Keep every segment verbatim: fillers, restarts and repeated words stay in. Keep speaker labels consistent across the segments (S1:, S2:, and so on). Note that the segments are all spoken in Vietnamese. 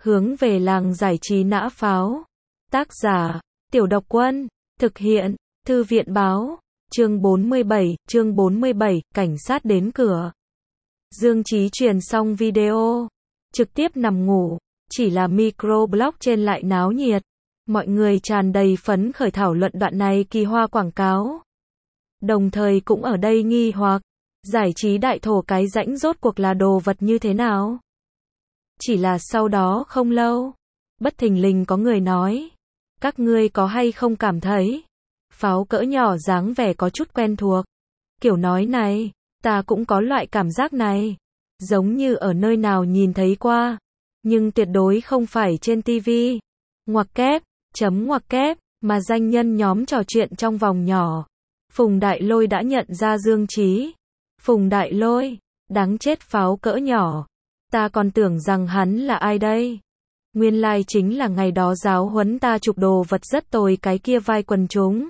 S1: Hướng về làng giải trí nã pháo. Tác giả, Tiểu Độc Quân. Thực hiện, Thư viện Báo. Chương bốn mươi bảy, chương bốn mươi bảy, cảnh sát đến cửa. Dương Chí truyền xong video, trực tiếp nằm ngủ, chỉ là microblog trên lại náo nhiệt. Mọi người tràn đầy phấn khởi thảo luận đoạn này kỳ hoa quảng cáo. Đồng thời cũng ở đây nghi hoặc, giải trí đại thổ cái rãnh rốt cuộc là đồ vật như thế nào? Chỉ là sau đó không lâu, bất thình lình có người nói, các ngươi có hay không cảm thấy, pháo cỡ nhỏ dáng vẻ có chút quen thuộc. Kiểu nói này, ta cũng có loại cảm giác này, giống như ở nơi nào nhìn thấy qua, nhưng tuyệt đối không phải trên tivi. Ngoặc kép, chấm ngoặc kép, mà danh nhân nhóm trò chuyện trong vòng nhỏ. Phùng Đại Lôi đã nhận ra Dương Chí. Phùng Đại Lôi, đáng chết, pháo cỡ nhỏ. Ta còn tưởng rằng hắn là ai đây? Nguyên lai chính là ngày đó giáo huấn ta chụp đồ vật rất tồi cái kia vai quần chúng.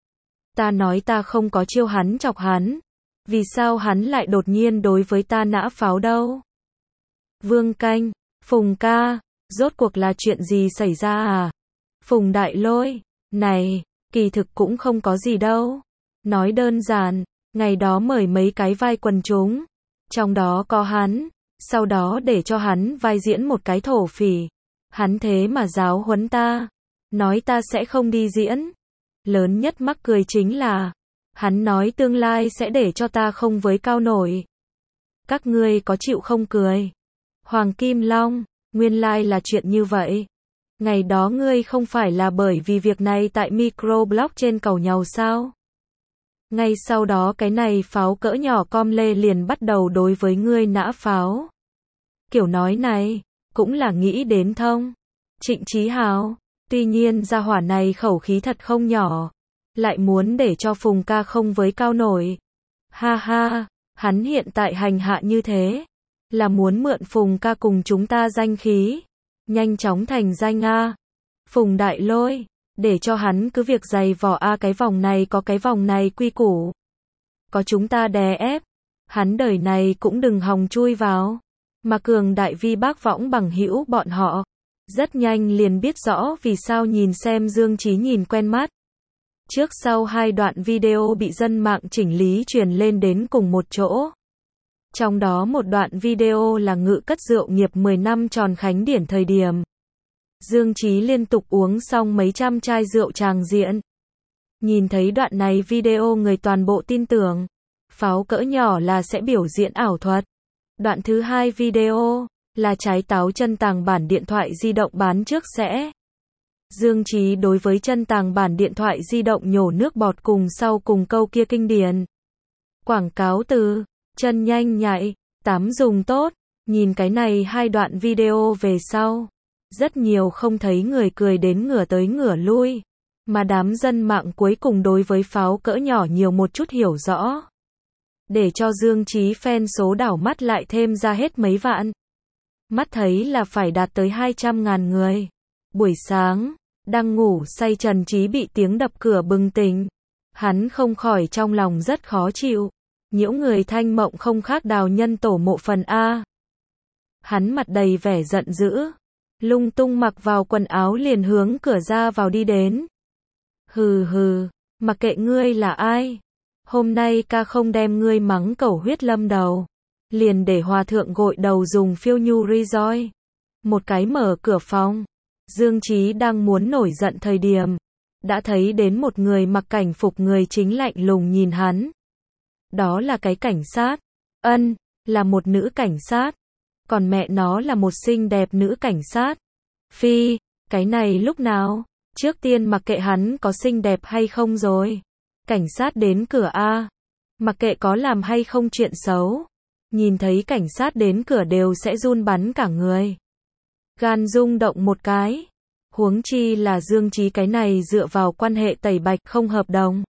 S1: Ta nói ta không có chiêu hắn chọc hắn. Vì sao hắn lại đột nhiên đối với ta nã pháo đâu? Vương Canh, Phùng ca, rốt cuộc là chuyện gì xảy ra à? Phùng Đại Lôi, này, kỳ thực cũng không có gì đâu. Nói đơn giản, ngày đó mời mấy cái vai quần chúng, trong đó có hắn, sau đó để cho hắn vai diễn một cái thổ phỉ. Hắn thế mà giáo huấn ta, nói ta sẽ không đi diễn. Lớn nhất mắc cười chính là, hắn nói tương lai sẽ để cho ta không với cao nổi. Các ngươi có chịu không cười? Hoàng Kim Long, nguyên lai là chuyện như vậy. Ngày đó ngươi không phải là bởi vì việc này tại microblog trên cầu nhau sao? Ngay sau đó cái này pháo cỡ nhỏ com lê liền bắt đầu đối với ngươi nã pháo. Kiểu nói này, cũng là nghĩ đến thông. Trịnh Chí Hào, tuy nhiên gia hỏa này khẩu khí thật không nhỏ, lại muốn để cho Phùng ca không với cao nổi. Ha ha, hắn hiện tại hành hạ như thế, là muốn mượn Phùng ca cùng chúng ta danh khí, nhanh chóng thành danh a. Phùng Đại Lôi, để cho hắn cứ việc giày vò a, cái vòng này có cái vòng này quy củ. Có chúng ta đè ép, hắn đời này cũng đừng hòng chui vào. Mà cường đại vi bác võng bằng hữu bọn họ, rất nhanh liền biết rõ vì sao nhìn xem Dương Chí nhìn quen mắt. Trước sau hai đoạn video bị dân mạng chỉnh lý truyền lên đến cùng một chỗ. Trong đó một đoạn video là ngự cất rượu nghiệp mười năm tròn khánh điển thời điểm. Dương Chí liên tục uống xong mấy trăm chai rượu tràng diện. Nhìn thấy đoạn này video người toàn bộ tin tưởng, pháo cỡ nhỏ là sẽ biểu diễn ảo thuật. Đoạn thứ hai video là trái táo chân tàng bản điện thoại di động bán trước sẽ. Dương Chí đối với chân tàng bản điện thoại di động nhổ nước bọt cùng sau cùng câu kia kinh điển. Quảng cáo từ, chân nhanh nhạy, tám dùng tốt. Nhìn cái này hai đoạn video về sau, rất nhiều không thấy người cười đến ngửa tới ngửa lui. Mà đám dân mạng cuối cùng đối với pháo cỡ nhỏ nhiều một chút hiểu rõ. Để cho Dương Chí fan số đảo mắt lại thêm ra hết mấy vạn. Mắt thấy là phải đạt tới hai trăm ngàn người. Buổi sáng, đang ngủ say Trần Chí bị tiếng đập cửa bừng tỉnh. Hắn không khỏi trong lòng rất khó chịu. Nhiễu người thanh mộng không khác đào nhân tổ mộ phần A. Hắn mặt đầy vẻ giận dữ, lung tung mặc vào quần áo liền hướng cửa ra vào đi đến. Hừ hừ, mặc kệ ngươi là ai. Hôm nay ca không đem ngươi mắng cẩu huyết lâm đầu, liền để hòa thượng gội đầu dùng phiêu nhu ri roi. Một cái mở cửa phòng, Dương Chí đang muốn nổi giận thời điểm, đã thấy đến một người mặc cảnh phục, người chính lạnh lùng nhìn hắn. Đó là cái cảnh sát. Ân, là một nữ cảnh sát. Còn mẹ nó là một xinh đẹp nữ cảnh sát. Phi, cái này lúc nào? Trước tiên mặc kệ hắn có xinh đẹp hay không rồi. Cảnh sát đến cửa a. Mặc kệ có làm hay không chuyện xấu, nhìn thấy cảnh sát đến cửa đều sẽ run bắn cả người. Gan rung động một cái. Huống chi là Dương Chí cái này dựa vào quan hệ tẩy bạch không hợp đồng.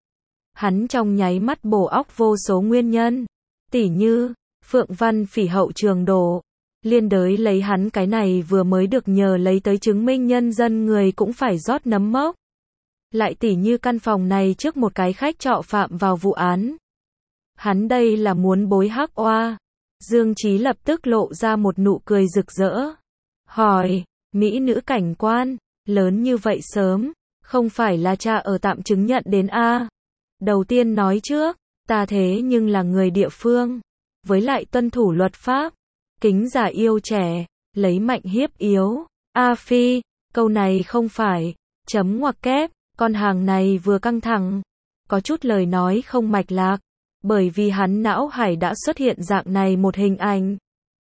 S1: Hắn trong nháy mắt bổ óc vô số nguyên nhân. Tỉ như, Phượng Văn Phỉ hậu trường đổ. Liên đới lấy hắn cái này vừa mới được nhờ lấy tới chứng minh nhân dân người cũng phải rót nấm mốc. Lại tỉ như căn phòng này trước một cái khách trọ phạm vào vụ án. Hắn đây là muốn bối hắc oa. Dương Chí lập tức lộ ra một nụ cười rực rỡ. hỏi, mỹ nữ cảnh quan, lớn như vậy sớm, không phải là cha ở tạm chứng nhận đến a? Đầu tiên nói trước, ta thế nhưng là người địa phương, với lại tuân thủ luật pháp, kính già yêu trẻ, lấy mạnh hiếp yếu. A Phi, câu này không phải, chấm ngoặc kép, con hàng này vừa căng thẳng, có chút lời nói không mạch lạc, bởi vì hắn não hải đã xuất hiện dạng này một hình ảnh.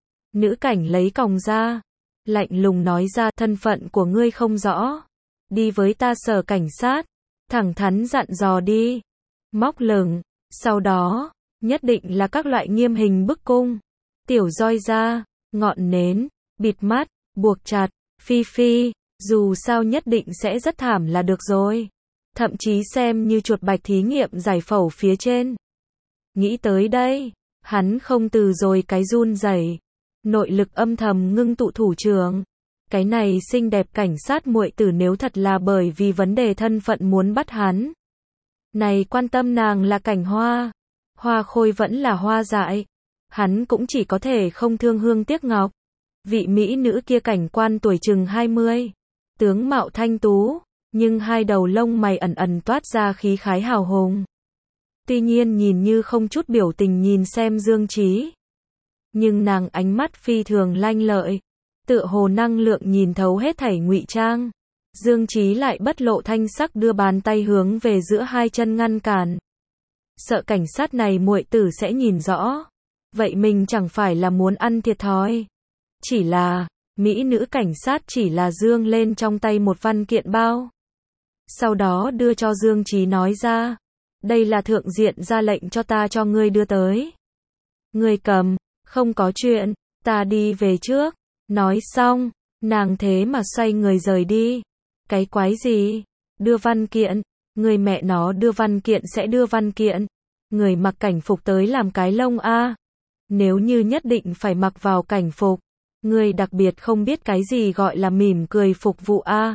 S1: Nữ cảnh lấy còng ra, lạnh lùng nói ra thân phận của ngươi không rõ, đi với ta sở cảnh sát, thẳng thắn dặn dò đi, móc lửng, sau đó, nhất định là các loại nghiêm hình bức cung, tiểu roi da, ngọn nến, bịt mắt, buộc chặt, Phi Phi, dù sao nhất định sẽ rất thảm là được rồi. Thậm chí xem như chuột bạch thí nghiệm giải phẫu phía trên. Nghĩ tới đây, hắn không từ rồi cái run rẩy, nội lực âm thầm ngưng tụ thủ trưởng. Cái này xinh đẹp cảnh sát muội tử nếu thật là bởi vì vấn đề thân phận muốn bắt hắn. Này quan tâm nàng là Cảnh Hoa, Hoa Khôi vẫn là hoa dại, hắn cũng chỉ có thể không thương hương tiếc ngọc. Vị mỹ nữ kia cảnh quan tuổi chừng hai mươi, tướng mạo thanh tú, nhưng hai đầu lông mày ẩn ẩn toát ra khí khái hào hùng. Tuy nhiên nhìn như không chút biểu tình nhìn xem Dương Chí, nhưng nàng ánh mắt phi thường lanh lợi, tựa hồ năng lượng nhìn thấu hết thảy ngụy trang. Dương Chí lại bất lộ thanh sắc đưa bàn tay hướng về giữa hai chân ngăn cản. Sợ cảnh sát này muội tử sẽ nhìn rõ, vậy mình chẳng phải là muốn ăn thiệt thòi. Chỉ là, mỹ nữ cảnh sát chỉ là dương lên trong tay một văn kiện bao. Sau đó đưa cho Dương Chí nói ra, đây là thượng diện ra lệnh cho ta cho ngươi đưa tới. Ngươi cầm, không có chuyện, ta đi về trước. Nói xong, nàng thế mà xoay người rời đi. Cái quái gì? Đưa văn kiện, người mẹ nó đưa văn kiện sẽ đưa văn kiện. Người mặc cảnh phục tới làm cái lông a. Nếu như nhất định phải mặc vào cảnh phục, người đặc biệt không biết cái gì gọi là mỉm cười phục vụ a.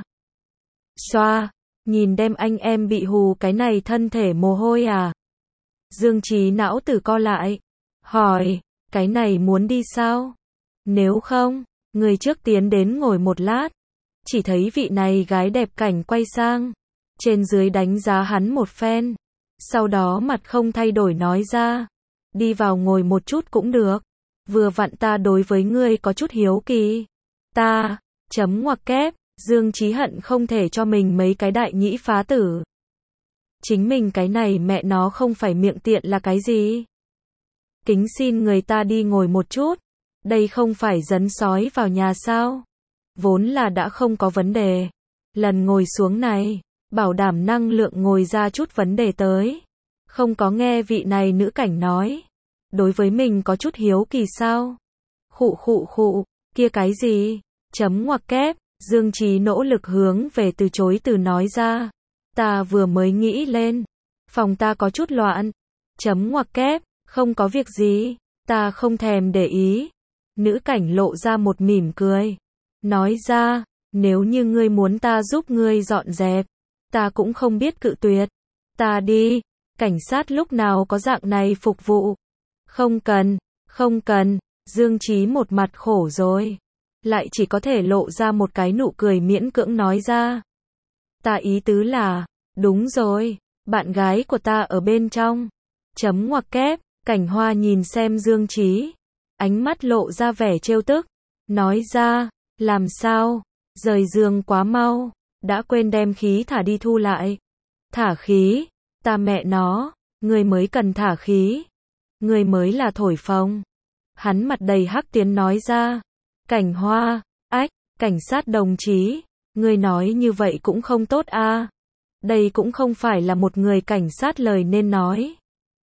S1: Xoa, nhìn đem anh em bị hù cái này thân thể mồ hôi à. Dương Chí não tử co lại, hỏi, cái này muốn đi sao? Nếu không, người trước tiến đến ngồi một lát. Chỉ thấy vị này gái đẹp cảnh quay sang, trên dưới đánh giá hắn một phen, sau đó mặt không thay đổi nói ra, đi vào ngồi một chút cũng được, vừa vặn ta đối với ngươi có chút hiếu kỳ. Ta, chấm ngoặc kép, Dương Chí hận không thể cho mình mấy cái đại nhĩ phá tử. Chính mình cái này mẹ nó không phải miệng tiện là cái gì? Kính xin người ta đi ngồi một chút, đây không phải dấn sói vào nhà sao? Vốn là đã không có vấn đề. Lần ngồi xuống này, bảo đảm năng lượng ngồi ra chút vấn đề tới. Không có nghe vị này nữ cảnh nói. Đối với mình có chút hiếu kỳ sao? Khụ khụ khụ, kia cái gì? Chấm ngoặc kép, Dương Chí nỗ lực hướng về từ chối từ nói ra. Ta vừa mới nghĩ lên. Phòng ta có chút loạn. Chấm ngoặc kép, không có việc gì. Ta không thèm để ý. Nữ cảnh lộ ra một mỉm cười. Nói ra, nếu như ngươi muốn ta giúp ngươi dọn dẹp, ta cũng không biết cự tuyệt. Ta đi, cảnh sát lúc nào có dạng này phục vụ. Không cần, không cần, Dương Chí một mặt khổ rồi. Lại chỉ có thể lộ ra một cái nụ cười miễn cưỡng nói ra. Ta ý tứ là, đúng rồi, bạn gái của ta ở bên trong. Chấm ngoặc kép, Cảnh Hoa nhìn xem Dương Chí, ánh mắt lộ ra vẻ trêu tức, nói ra, làm sao, rời giường quá mau, đã quên đem khí thả đi thu lại. Thả khí, ta mẹ nó, người mới cần thả khí, người mới là thổi phồng. Hắn mặt đầy hắc tiến nói ra, Cảnh Hoa, ách, cảnh sát đồng chí, người nói như vậy cũng không tốt a. Đây cũng không phải là một người cảnh sát lời nên nói.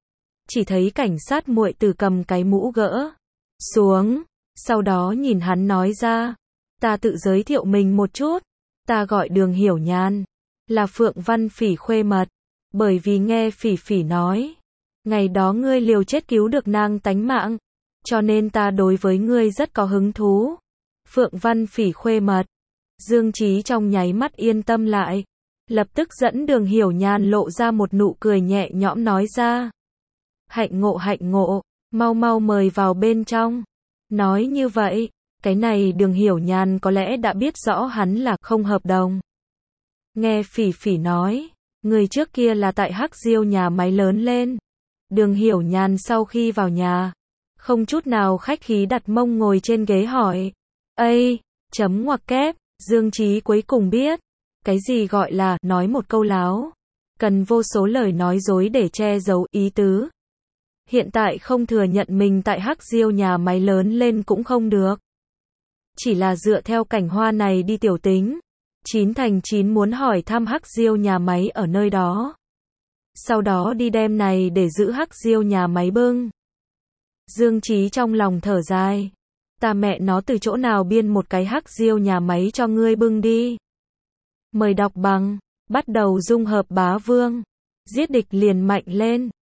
S1: Chỉ thấy cảnh sát muội tử cầm cái mũ gỡ xuống, sau đó nhìn hắn nói ra, ta tự giới thiệu mình một chút, ta gọi Đường Hiểu Nhan, là Phượng Văn Phỉ khuê mật, bởi vì nghe Phỉ Phỉ nói, ngày đó ngươi liều chết cứu được nàng tánh mạng, cho nên ta đối với ngươi rất có hứng thú. Phượng Văn Phỉ khuê mật, Dương Chí trong nháy mắt yên tâm lại, lập tức dẫn Đường Hiểu Nhan lộ ra một nụ cười nhẹ nhõm nói ra, hạnh ngộ hạnh ngộ, mau mau mời vào bên trong. Nói như vậy, Cái này Đường Hiểu Nhan có lẽ đã biết rõ hắn là không hợp đồng. Nghe Phỉ Phỉ nói, người trước kia là tại Hắc Diêu nhà máy lớn lên. Đường Hiểu Nhan sau khi vào nhà, không chút nào khách khí đặt mông ngồi trên ghế hỏi. Ây, chấm ngoặc kép, Dương Chí cuối cùng biết. Cái gì gọi là nói một câu láo. Cần vô số lời nói dối để che giấu ý tứ. Hiện tại không thừa nhận mình tại Hắc Diêu nhà máy lớn lên cũng không được. Chỉ là dựa theo cảnh hoa này đi tiểu tính. Chín thành chín muốn hỏi thăm Hắc Diêu nhà máy ở nơi đó. Sau đó đi đem này để giữ Hắc Diêu nhà máy bưng. Dương Chí trong lòng thở dài. Ta mẹ nó từ chỗ nào biên một cái Hắc Diêu nhà máy cho ngươi bưng đi. Mời đọc bằng, bắt đầu dung hợp bá vương. Giết địch liền mạnh lên.